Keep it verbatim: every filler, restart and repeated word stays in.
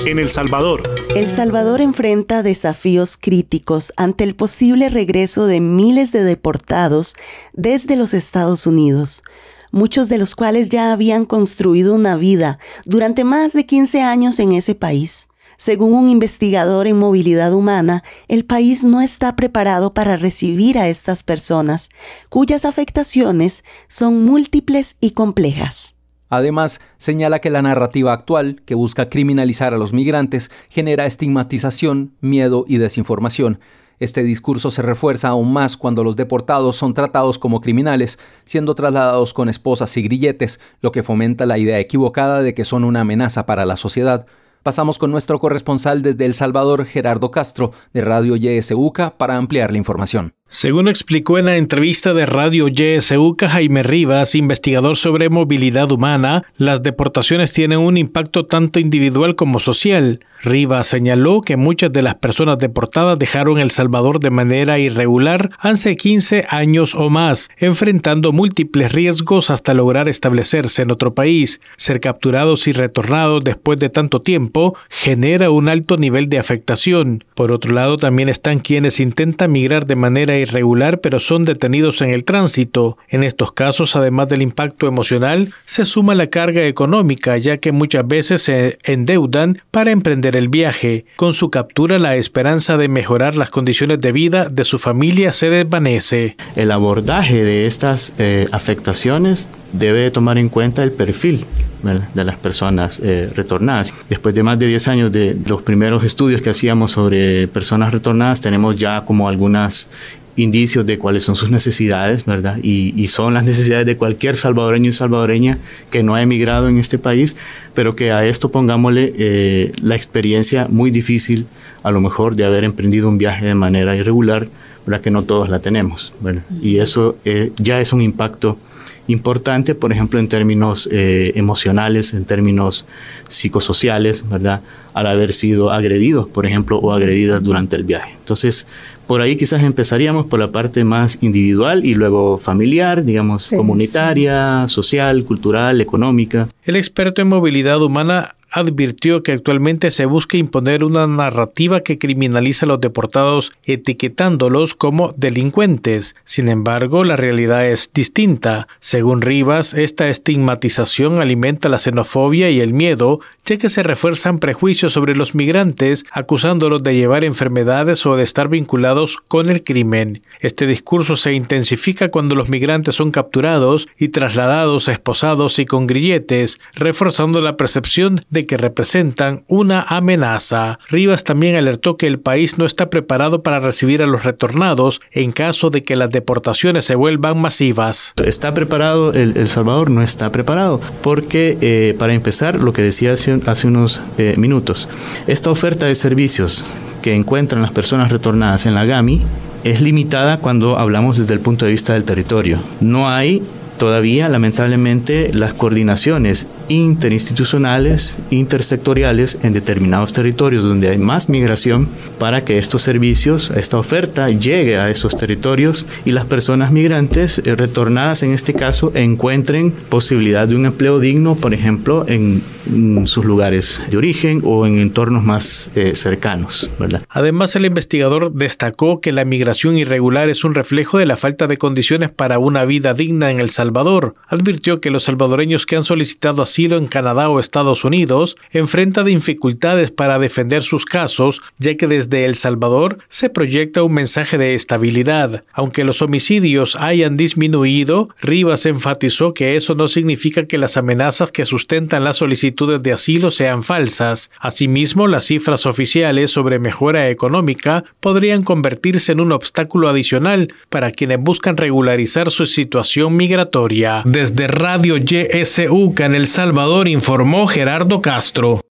en El Salvador. El Salvador enfrenta desafíos críticos ante el posible regreso de miles de deportados desde los Estados Unidos, muchos de los cuales ya habían construido una vida durante más de quince años en ese país. Según un investigador en movilidad humana, el país no está preparado para recibir a estas personas, cuyas afectaciones son múltiples y complejas. Además, señala que la narrativa actual, que busca criminalizar a los migrantes, genera estigmatización, miedo y desinformación. Este discurso se refuerza aún más cuando los deportados son tratados como criminales, siendo trasladados con esposas y grilletes, lo que fomenta la idea equivocada de que son una amenaza para la sociedad. Pasamos con nuestro corresponsal desde El Salvador, Gerardo Castro, de Radio Y S U C A, para ampliar la información. Según explicó en la entrevista de Radio Y S U C A Jaime Rivas, investigador sobre movilidad humana, las deportaciones tienen un impacto tanto individual como social. Rivas señaló que muchas de las personas deportadas dejaron El Salvador de manera irregular hace quince años o más, enfrentando múltiples riesgos hasta lograr establecerse en otro país. Ser capturados y retornados después de tanto tiempo genera un alto nivel de afectación. Por otro lado, también están quienes intentan migrar de manera irregular pero son detenidos en el tránsito. En estos casos, además del impacto emocional, se suma la carga económica, ya que muchas veces se endeudan para emprender el viaje. Con su captura, la esperanza de mejorar las condiciones de vida de su familia se desvanece. El abordaje de estas eh, afectaciones debe tomar en cuenta el perfil, ¿verdad?, de las personas eh, retornadas. Después de más de diez años de los primeros estudios que hacíamos sobre personas retornadas, tenemos ya como algunos indicios de cuáles son sus necesidades, ¿verdad? Y, y son las necesidades de cualquier salvadoreño y salvadoreña que no ha emigrado en este país, pero que a esto pongámosle eh, la experiencia muy difícil, a lo mejor, de haber emprendido un viaje de manera irregular, ¿verdad?, que no todos la tenemos, ¿verdad? Y eso eh, ya es un impacto importante, por ejemplo, en términos eh, emocionales, en términos psicosociales, ¿verdad?, al haber sido agredidos, por ejemplo, o agredidas durante el viaje. Entonces, por ahí quizás empezaríamos por la parte más individual y luego familiar, digamos, sí, comunitaria, sí. social, cultural, económica. El experto en movilidad humana advirtió que actualmente se busca imponer una narrativa que criminaliza a los deportados etiquetándolos como delincuentes. Sin embargo, la realidad es distinta. Según Rivas, esta estigmatización alimenta la xenofobia y el miedo, ya que se refuerzan prejuicios sobre los migrantes, acusándolos de llevar enfermedades o de estar vinculados con el crimen. Este discurso se intensifica cuando los migrantes son capturados y trasladados, esposados y con grilletes, reforzando la percepción de que representan una amenaza. Rivas también alertó que el país no está preparado para recibir a los retornados en caso de que las deportaciones se vuelvan masivas. ¿Está preparado? El, el Salvador no está preparado porque, eh, para empezar, lo que decía hace, hace unos eh, minutos, esta oferta de servicios que encuentran las personas retornadas en la GAMI es limitada cuando hablamos desde el punto de vista del territorio. No hay todavía, lamentablemente, las coordinaciones interinstitucionales, intersectoriales en determinados territorios donde hay más migración para que estos servicios, esta oferta llegue a esos territorios y las personas migrantes eh, retornadas en este caso encuentren posibilidad de un empleo digno, por ejemplo, en, en sus lugares de origen o en entornos más eh, cercanos, ¿verdad? Además, el investigador destacó que la migración irregular es un reflejo de la falta de condiciones para una vida digna en El Salvador. Advirtió que los salvadoreños que han solicitado asilo en Canadá o Estados Unidos enfrentan dificultades para defender sus casos, ya que desde El Salvador se proyecta un mensaje de estabilidad. Aunque los homicidios hayan disminuido, Rivas enfatizó que eso no significa que las amenazas que sustentan las solicitudes de asilo sean falsas. Asimismo, las cifras oficiales sobre mejora económica podrían convertirse en un obstáculo adicional para quienes buscan regularizar su situación migratoria. Desde Radio Y S U C A en El Salvador, informó Gerardo Castro.